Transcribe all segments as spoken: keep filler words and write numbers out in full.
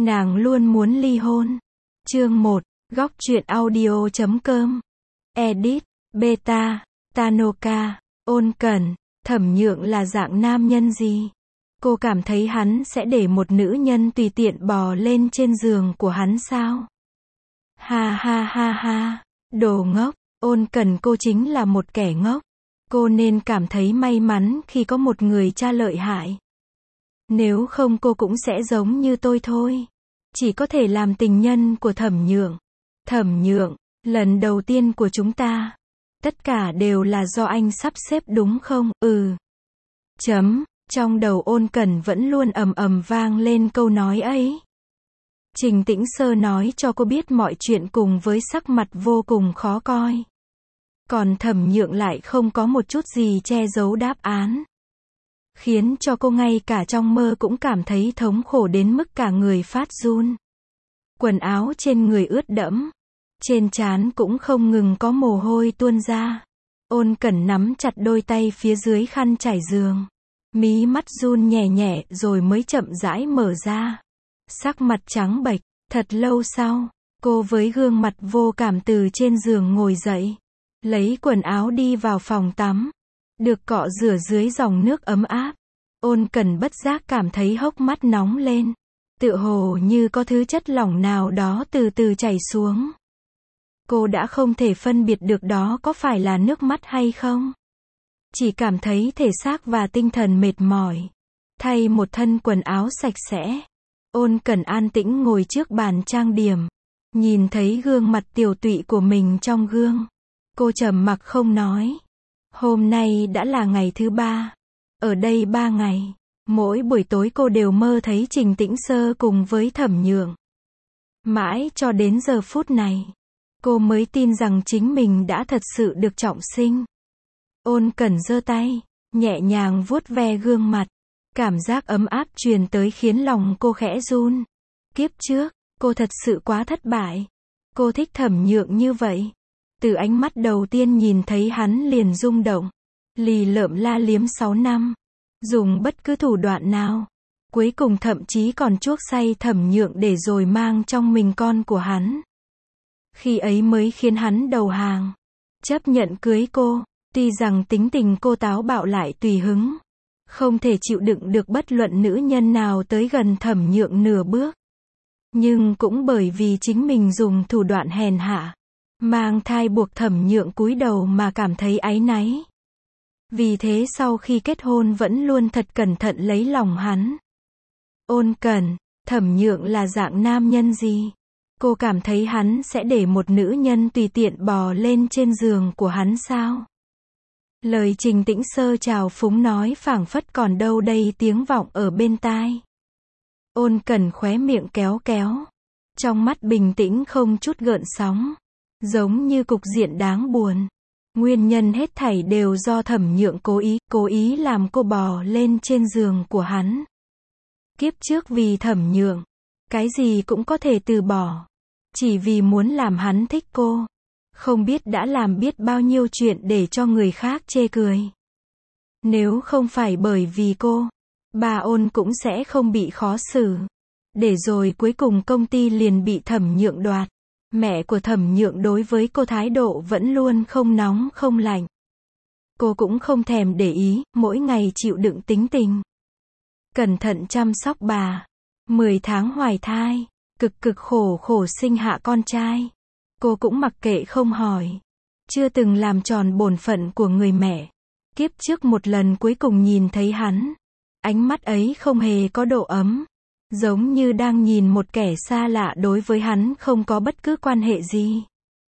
Nàng luôn muốn ly hôn. Chương một, góc truyện audio chấm com. Edit, Beta, Tanoka, Ôn Cẩn, Thẩm Nhượng là dạng nam nhân gì? Cô cảm thấy hắn sẽ để một nữ nhân tùy tiện bò lên trên giường của hắn sao? Ha ha ha ha, đồ ngốc, Ôn Cẩn, cô chính là một kẻ ngốc. Cô nên cảm thấy may mắn khi có một người cha lợi hại. Nếu không cô cũng sẽ giống như tôi thôi. Chỉ có thể làm tình nhân của Thẩm Nhượng. Thẩm Nhượng, lần đầu tiên của chúng ta. Tất cả đều là do anh sắp xếp đúng không? Ừ. Chấm, trong đầu Ôn Cẩn vẫn luôn ầm ầm vang lên câu nói ấy. Trình Tĩnh Sơ nói cho cô biết mọi chuyện cùng với sắc mặt vô cùng khó coi. Còn Thẩm Nhượng lại không có một chút gì che giấu đáp án. Khiến cho cô ngay cả trong mơ cũng cảm thấy thống khổ đến mức cả người phát run. Quần áo trên người ướt đẫm. Trên trán cũng không ngừng có mồ hôi tuôn ra. Ôn Cẩn nắm chặt đôi tay phía dưới khăn trải giường. Mí mắt run nhẹ nhẹ rồi mới chậm rãi mở ra. Sắc mặt trắng bệch. Thật lâu sau, cô với gương mặt vô cảm từ trên giường ngồi dậy. Lấy quần áo đi vào phòng tắm. Được cọ rửa dưới dòng nước ấm áp. Ôn Cẩn bất giác cảm thấy hốc mắt nóng lên. Tựa hồ như có thứ chất lỏng nào đó từ từ chảy xuống. Cô đã không thể phân biệt được đó có phải là nước mắt hay không. Chỉ cảm thấy thể xác và tinh thần mệt mỏi. Thay một thân quần áo sạch sẽ. Ôn Cẩn an tĩnh ngồi trước bàn trang điểm. Nhìn thấy gương mặt tiều tụy của mình trong gương. Cô trầm mặc không nói. Hôm nay đã là ngày thứ ba. Ở đây ba ngày. Mỗi buổi tối cô đều mơ thấy Trình Tĩnh Sơ cùng với Thẩm Nhượng. Mãi cho đến giờ phút này. Cô mới tin rằng chính mình đã thật sự được trọng sinh. Ôn Cẩn giơ tay. Nhẹ nhàng vuốt ve gương mặt. Cảm giác ấm áp truyền tới khiến lòng cô khẽ run. Kiếp trước, cô thật sự quá thất bại. Cô thích Thẩm Nhượng như vậy. Từ ánh mắt đầu tiên nhìn thấy hắn liền rung động. Lì lợm la liếm sáu năm. Dùng bất cứ thủ đoạn nào. Cuối cùng thậm chí còn chuốc say Thẩm Nhượng để rồi mang trong mình con của hắn. Khi ấy mới khiến hắn đầu hàng. Chấp nhận cưới cô. Tuy rằng tính tình cô táo bạo lại tùy hứng. Không thể chịu đựng được bất luận nữ nhân nào tới gần Thẩm Nhượng nửa bước. Nhưng cũng bởi vì chính mình dùng thủ đoạn hèn hạ. Mang thai buộc Thẩm Nhượng cúi đầu mà cảm thấy áy náy. Vì thế sau khi kết hôn vẫn luôn thật cẩn thận lấy lòng hắn. Ôn Cẩn, Thẩm Nhượng là dạng nam nhân gì? Cô cảm thấy hắn sẽ để một nữ nhân tùy tiện bò lên trên giường của hắn sao? Lời Trình Tĩnh Sơ trào phúng nói phảng phất còn đâu đây tiếng vọng ở bên tai. Ôn Cẩn khóe miệng kéo kéo. Trong mắt bình tĩnh không chút gợn sóng. Giống như cục diện đáng buồn. Nguyên nhân hết thảy đều do Thẩm Nhượng cố ý, cố ý làm cô bò lên trên giường của hắn. Kiếp trước vì Thẩm Nhượng, cái gì cũng có thể từ bỏ. Chỉ vì muốn làm hắn thích cô. Không biết đã làm biết bao nhiêu chuyện để cho người khác chê cười. Nếu không phải bởi vì cô, bà Ôn cũng sẽ không bị khó xử. Để rồi cuối cùng công ty liền bị Thẩm Nhượng đoạt. Mẹ của Thẩm Nhượng đối với cô thái độ vẫn luôn không nóng không lạnh. Cô cũng không thèm để ý, mỗi ngày chịu đựng tính tình. Cẩn thận chăm sóc bà. mười tháng hoài thai, cực cực khổ khổ sinh hạ con trai. Cô cũng mặc kệ không hỏi. Chưa từng làm tròn bổn phận của người mẹ. Kiếp trước một lần cuối cùng nhìn thấy hắn. Ánh mắt ấy không hề có độ ấm. Giống như đang nhìn một kẻ xa lạ, đối với hắn không có bất cứ quan hệ gì.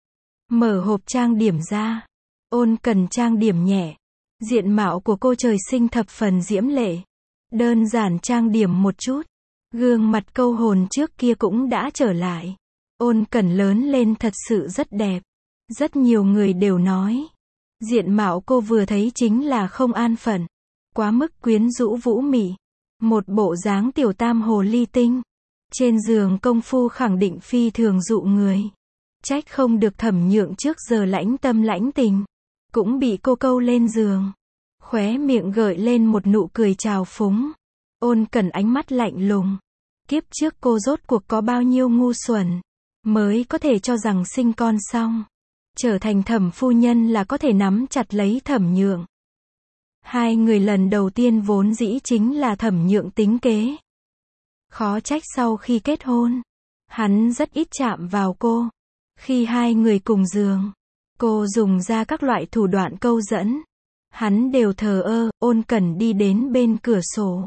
Mở hộp trang điểm ra. Ôn Cẩn trang điểm nhẹ. Diện mạo của cô trời sinh thập phần diễm lệ. Đơn giản trang điểm một chút. Gương mặt câu hồn trước kia cũng đã trở lại. Ôn Cẩn lớn lên thật sự rất đẹp. Rất nhiều người đều nói. Diện mạo cô vừa thấy chính là không an phận. Quá mức quyến rũ vũ mị. Một bộ dáng tiểu tam hồ ly tinh. Trên giường công phu khẳng định phi thường dụ người. Trách không được Thẩm Nhượng trước giờ lãnh tâm lãnh tình. Cũng bị cô câu lên giường. Khóe miệng gợi lên một nụ cười trào phúng. Ôn Cẩn ánh mắt lạnh lùng. Kiếp trước cô rốt cuộc có bao nhiêu ngu xuẩn, mới có thể cho rằng sinh con xong, trở thành thẩm phu nhân là có thể nắm chặt lấy Thẩm Nhượng. Hai người lần đầu tiên vốn dĩ chính là Thẩm Nhượng tính kế. Khó trách sau khi kết hôn, hắn rất ít chạm vào cô. Khi hai người cùng giường, cô dùng ra các loại thủ đoạn câu dẫn. Hắn đều thờ ơ, ôn cẩn đi đến bên cửa sổ.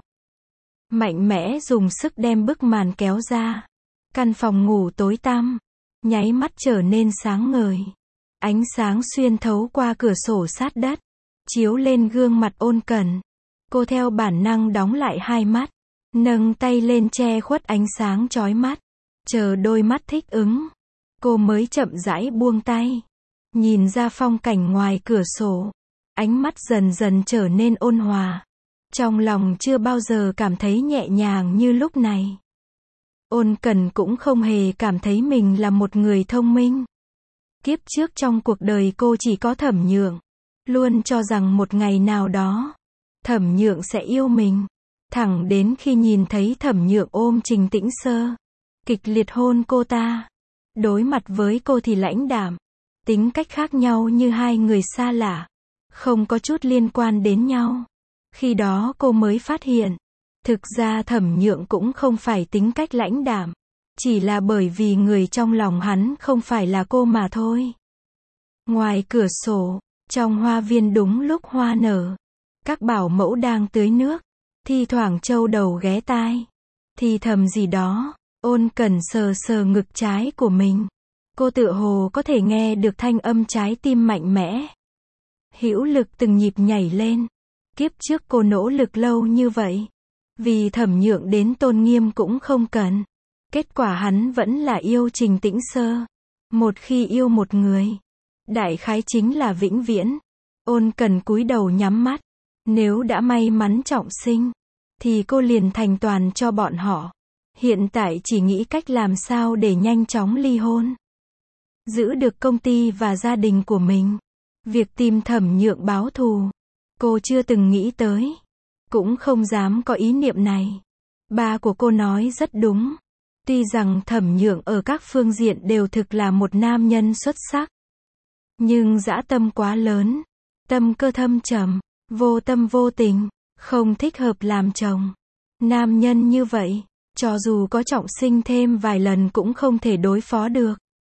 Mạnh mẽ dùng sức đem bức màn kéo ra. Căn phòng ngủ tối tăm, nháy mắt trở nên sáng ngời. Ánh sáng xuyên thấu qua cửa sổ sát đất, chiếu lên gương mặt ôn cẩn. Cô theo bản năng đóng lại hai mắt, nâng tay lên che khuất ánh sáng chói mắt, chờ đôi mắt thích ứng. Cô mới chậm rãi buông tay, nhìn ra phong cảnh ngoài cửa sổ. Ánh mắt dần dần trở nên ôn hòa. Trong lòng chưa bao giờ cảm thấy nhẹ nhàng như lúc này. Ôn Cẩn cũng không hề cảm thấy mình là một người thông minh. Kiếp trước trong cuộc đời cô chỉ có Thẩm Nhượng. Luôn cho rằng một ngày nào đó, Thẩm Nhượng sẽ yêu mình. Thẳng đến khi nhìn thấy Thẩm Nhượng ôm Trình Tĩnh Sơ, kịch liệt hôn cô ta. Đối mặt với cô thì lãnh đạm. Tính cách khác nhau như hai người xa lạ. Không có chút liên quan đến nhau. Khi đó cô mới phát hiện, thực ra Thẩm Nhượng cũng không phải tính cách lãnh đạm, chỉ là bởi vì người trong lòng hắn không phải là cô mà thôi. Ngoài cửa sổ, trong hoa viên đúng lúc hoa nở, các bảo mẫu đang tưới nước, thi thoảng châu đầu ghé tai, thì thầm gì đó. Ôn Cẩn sờ sờ ngực trái của mình, cô tựa hồ có thể nghe được thanh âm trái tim mạnh mẽ, hữu lực từng nhịp nhảy lên. Kiếp trước cô nỗ lực lâu như vậy, vì Thẩm Nhượng đến tôn nghiêm cũng không cần. Kết quả hắn vẫn là yêu Trình Tĩnh Sơ. Một khi yêu một người, đại khái chính là vĩnh viễn. Ôn Cẩn cúi đầu nhắm mắt. Nếu đã may mắn trọng sinh, thì cô liền thành toàn cho bọn họ. Hiện tại chỉ nghĩ cách làm sao để nhanh chóng ly hôn, giữ được công ty và gia đình của mình. Việc tìm Thẩm Nhượng báo thù, cô chưa từng nghĩ tới, cũng không dám có ý niệm này. Ba của cô nói rất đúng. Tuy rằng Thẩm Nhượng ở các phương diện đều thực là một nam nhân xuất sắc, nhưng dã tâm quá lớn, tâm cơ thâm trầm, vô tâm vô tình, không thích hợp làm chồng. Nam nhân như vậy, cho dù có trọng sinh thêm vài lần cũng không thể đối phó được.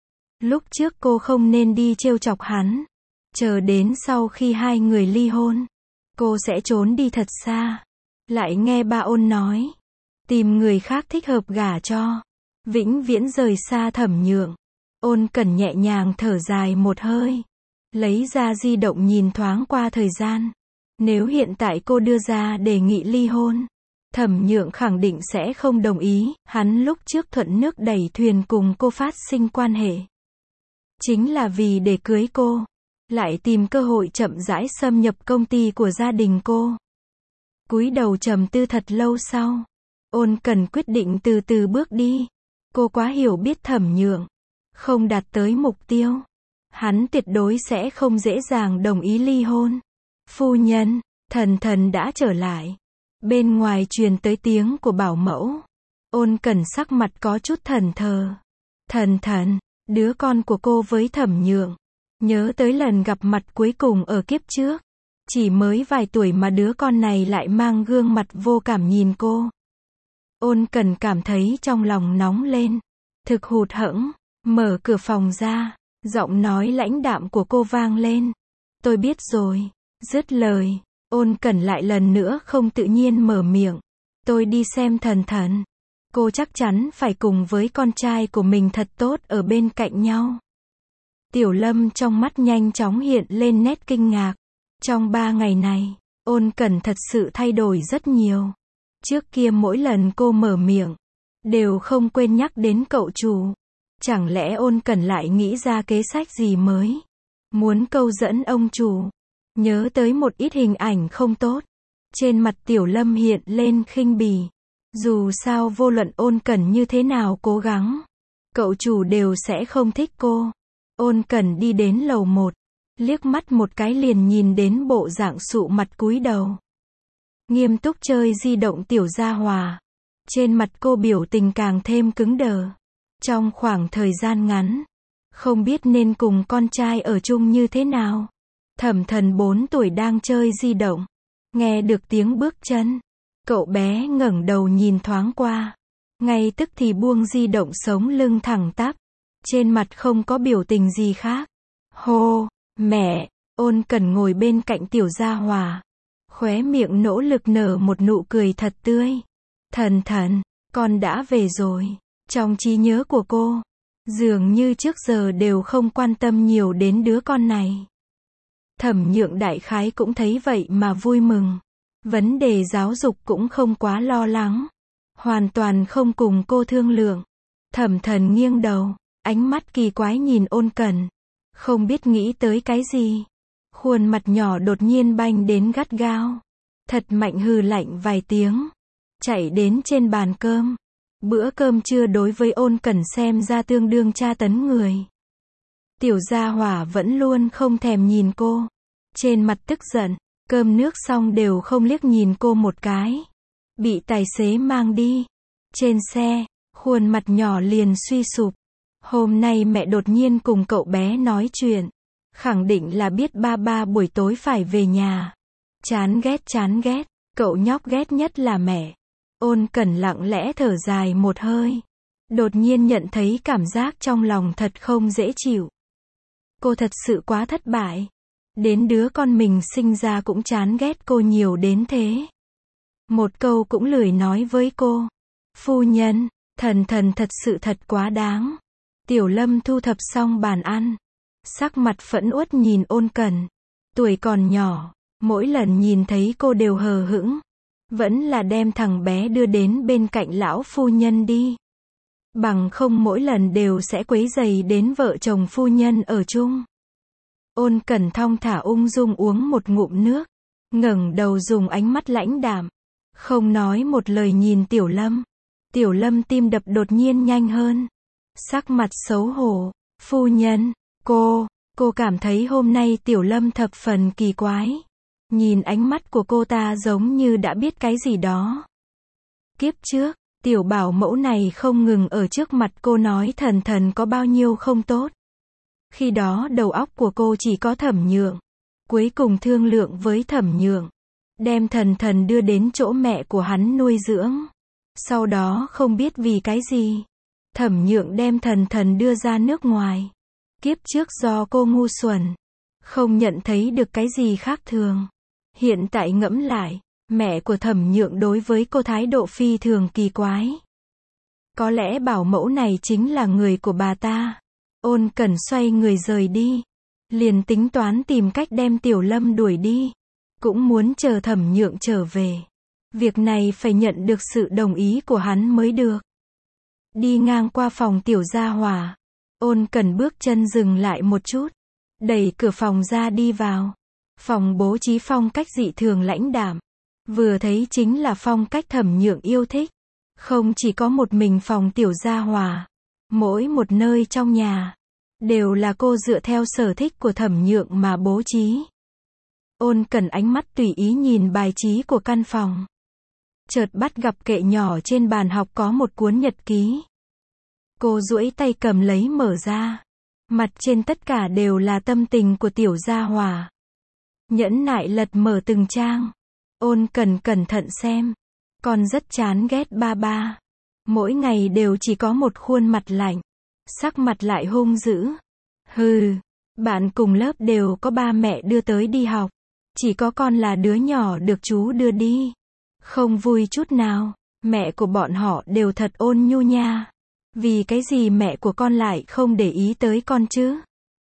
Lúc trước cô không nên đi trêu chọc hắn. Chờ đến sau khi hai người ly hôn, cô sẽ trốn đi thật xa. Lại nghe ba Ôn nói, tìm người khác thích hợp gả cho, vĩnh viễn rời xa Thẩm Nhượng. Ôn Cẩn nhẹ nhàng thở dài một hơi, lấy ra di động nhìn thoáng qua thời gian. Nếu hiện tại cô đưa ra đề nghị ly hôn, Thẩm Nhượng khẳng định sẽ không đồng ý. Hắn lúc trước thuận nước đẩy thuyền cùng cô phát sinh quan hệ, chính là vì để cưới cô, lại tìm cơ hội chậm rãi xâm nhập công ty của gia đình cô. Cúi đầu trầm tư thật lâu sau, Ôn Cẩn quyết định từ từ bước đi. Cô quá hiểu biết Thẩm Nhượng, không đạt tới mục tiêu, hắn tuyệt đối sẽ không dễ dàng đồng ý ly hôn. Phu nhân, Thần Thần đã trở lại. Bên ngoài truyền tới tiếng của bảo mẫu. Ôn Cẩn sắc mặt có chút thẫn thờ. Thần Thần, đứa con của cô với Thẩm Nhượng. Nhớ tới lần gặp mặt cuối cùng ở kiếp trước. Chỉ mới vài tuổi mà đứa con này lại mang gương mặt vô cảm nhìn cô. Ôn Cẩn cảm thấy trong lòng nóng lên. Thực hụt hẫng, mở cửa phòng ra, giọng nói lãnh đạm của cô vang lên. Tôi biết rồi. Dứt lời, Ôn Cẩn lại lần nữa không tự nhiên mở miệng. Tôi đi xem Thần Thần. Cô chắc chắn phải cùng với con trai của mình thật tốt ở bên cạnh nhau. Tiểu Lâm trong mắt nhanh chóng hiện lên nét kinh ngạc. Trong ba ngày này, Ôn Cẩn thật sự thay đổi rất nhiều. Trước kia mỗi lần cô mở miệng, đều không quên nhắc đến cậu chủ. Chẳng lẽ Ôn Cẩn lại nghĩ ra kế sách gì mới, muốn câu dẫn ông chủ? Nhớ tới một ít hình ảnh không tốt, trên mặt Tiểu Lâm hiện lên khinh bỉ. Dù sao vô luận Ôn Cẩn như thế nào cố gắng, cậu chủ đều sẽ không thích cô. Ôn Cẩn đi đến lầu một, liếc mắt một cái liền nhìn đến bộ dạng sụ mặt cúi đầu, nghiêm túc chơi di động Tiểu Gia Hòa. Trên mặt cô biểu tình càng thêm cứng đờ. Trong khoảng thời gian ngắn, không biết nên cùng con trai ở chung như thế nào. Thẩm Thần bốn tuổi đang chơi di động, nghe được tiếng bước chân. Cậu bé ngẩng đầu nhìn thoáng qua, ngay tức thì buông di động, sống lưng thẳng tắp, trên mặt không có biểu tình gì khác. Hô, mẹ. Ôn Cẩn ngồi bên cạnh Tiểu Gia Hòa, khóe miệng nỗ lực nở một nụ cười thật tươi. Thần Thần, con đã về rồi. Trong trí nhớ của cô, dường như trước giờ đều không quan tâm nhiều đến đứa con này. Thẩm Nhượng đại khái cũng thấy vậy mà vui mừng. Vấn đề giáo dục cũng không quá lo lắng. Hoàn toàn không cùng cô thương lượng. Thẩm Thần nghiêng đầu, ánh mắt kỳ quái nhìn Ôn Cẩn. Không biết nghĩ tới cái gì. Khuôn mặt nhỏ đột nhiên banh đến gắt gao. Thật mạnh hừ lạnh vài tiếng. Chạy đến trên bàn cơm. Bữa cơm trưa đối với Ôn Cẩn xem ra tương đương tra tấn người. Tiểu Gia Hỏa vẫn luôn không thèm nhìn cô. Trên mặt tức giận, cơm nước xong đều không liếc nhìn cô một cái. Bị tài xế mang đi. Trên xe, khuôn mặt nhỏ liền suy sụp. Hôm nay mẹ đột nhiên cùng cậu bé nói chuyện. Khẳng định là biết ba ba buổi tối phải về nhà. Chán ghét chán ghét, cậu nhóc ghét nhất là mẹ. Ôn Cẩn lặng lẽ thở dài một hơi. Đột nhiên nhận thấy cảm giác trong lòng thật không dễ chịu. Cô thật sự quá thất bại. Đến đứa con mình sinh ra cũng chán ghét cô nhiều đến thế. Một câu cũng lười nói với cô. Phu nhân, Thần Thần thật sự thật quá đáng. Tiểu Lâm thu thập xong bàn ăn. Sắc mặt phẫn uất nhìn Ôn Cẩn. Tuổi còn nhỏ, mỗi lần nhìn thấy cô đều hờ hững. Vẫn là đem thằng bé đưa đến bên cạnh lão phu nhân đi. Bằng không mỗi lần đều sẽ quấy rầy đến vợ chồng phu nhân ở chung. Ôn Cẩn thong thả ung dung uống một ngụm nước. Ngẩng đầu dùng ánh mắt lãnh đạm. Không nói một lời nhìn Tiểu Lâm. Tiểu Lâm tim đập đột nhiên nhanh hơn. Sắc mặt xấu hổ. Phu nhân, cô, cô cảm thấy hôm nay Tiểu Lâm thập phần kỳ quái. Nhìn ánh mắt của cô ta giống như đã biết cái gì đó. Kiếp trước, tiểu bảo mẫu này không ngừng ở trước mặt cô nói Thần Thần có bao nhiêu không tốt. Khi đó đầu óc của cô chỉ có Thẩm Nhượng. Cuối cùng thương lượng với Thẩm Nhượng. Đem Thần Thần đưa đến chỗ mẹ của hắn nuôi dưỡng. Sau đó không biết vì cái gì. Thẩm Nhượng đem Thần Thần đưa ra nước ngoài. Kiếp trước do cô ngu xuẩn. Không nhận thấy được cái gì khác thường. Hiện tại ngẫm lại, mẹ của Thẩm Nhượng đối với cô thái độ phi thường kỳ quái. Có lẽ bảo mẫu này chính là người của bà ta. Ôn Cẩn xoay người rời đi. Liền tính toán tìm cách đem Tiểu Lâm đuổi đi. Cũng muốn chờ Thẩm Nhượng trở về. Việc này phải nhận được sự đồng ý của hắn mới được. Đi ngang qua phòng Tiểu Gia Hòa. Ôn Cẩn bước chân dừng lại một chút. Đẩy cửa phòng ra đi vào. Phòng bố trí phong cách dị thường lãnh đạm. Vừa thấy chính là phong cách Thẩm Nhượng yêu thích. Không chỉ có một mình phòng Tiểu Gia Hòa. Mỗi một nơi trong nhà. Đều là cô dựa theo sở thích của Thẩm Nhượng mà bố trí. Ôn Cẩn ánh mắt tùy ý nhìn bài trí của căn phòng. Chợt bắt gặp kệ nhỏ trên bàn học có một cuốn nhật ký. Cô duỗi tay cầm lấy mở ra. Mặt trên tất cả đều là tâm tình của Tiểu Gia Hòa. Nhẫn nại lật mở từng trang. Ôn Cẩn cẩn thận xem. Con rất chán ghét ba ba. Mỗi ngày đều chỉ có một khuôn mặt lạnh. Sắc mặt lại hung dữ. Hừ, bạn cùng lớp đều có ba mẹ đưa tới đi học. Chỉ có con là đứa nhỏ được chú đưa đi. Không vui chút nào. Mẹ của bọn họ đều thật ôn nhu nha. Vì cái gì mẹ của con lại không để ý tới con chứ?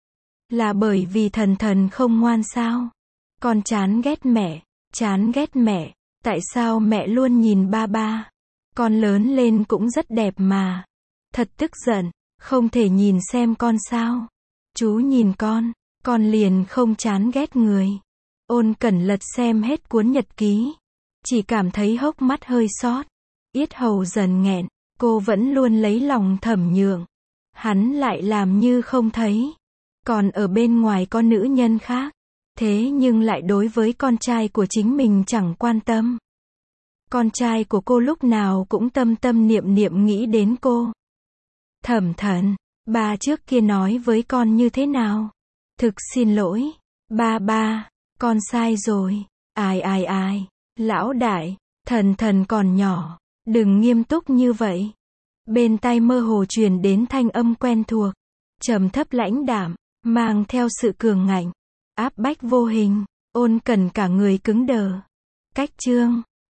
Là bởi vì Thần Thần không ngoan sao? Con chán ghét mẹ, chán ghét mẹ. Tại sao mẹ luôn nhìn ba ba? Con lớn lên cũng rất đẹp mà. Thật tức giận, không thể nhìn xem con sao? Chú nhìn con, con liền không chán ghét người. Ôn Cẩn lật xem hết cuốn nhật ký. Chỉ cảm thấy hốc mắt hơi xót. Yết hầu dần nghẹn. Cô vẫn luôn lấy lòng Thẩm Nhượng. Hắn lại làm như không thấy. Còn ở bên ngoài có nữ nhân khác. Thế nhưng lại đối với con trai của chính mình chẳng quan tâm. Con trai của cô lúc nào cũng tâm tâm niệm niệm nghĩ đến cô. Thẩm Thần, ba trước kia nói với con như thế nào? Thực xin lỗi, ba ba, con sai rồi. Ai ai ai, lão đại, Thần Thần còn nhỏ, đừng nghiêm túc như vậy. Bên tai mơ hồ truyền đến thanh âm quen thuộc, trầm thấp lãnh đạm, mang theo sự cường ngạnh, áp bách vô hình. Ôn Cẩn cả người cứng đờ. Cách chương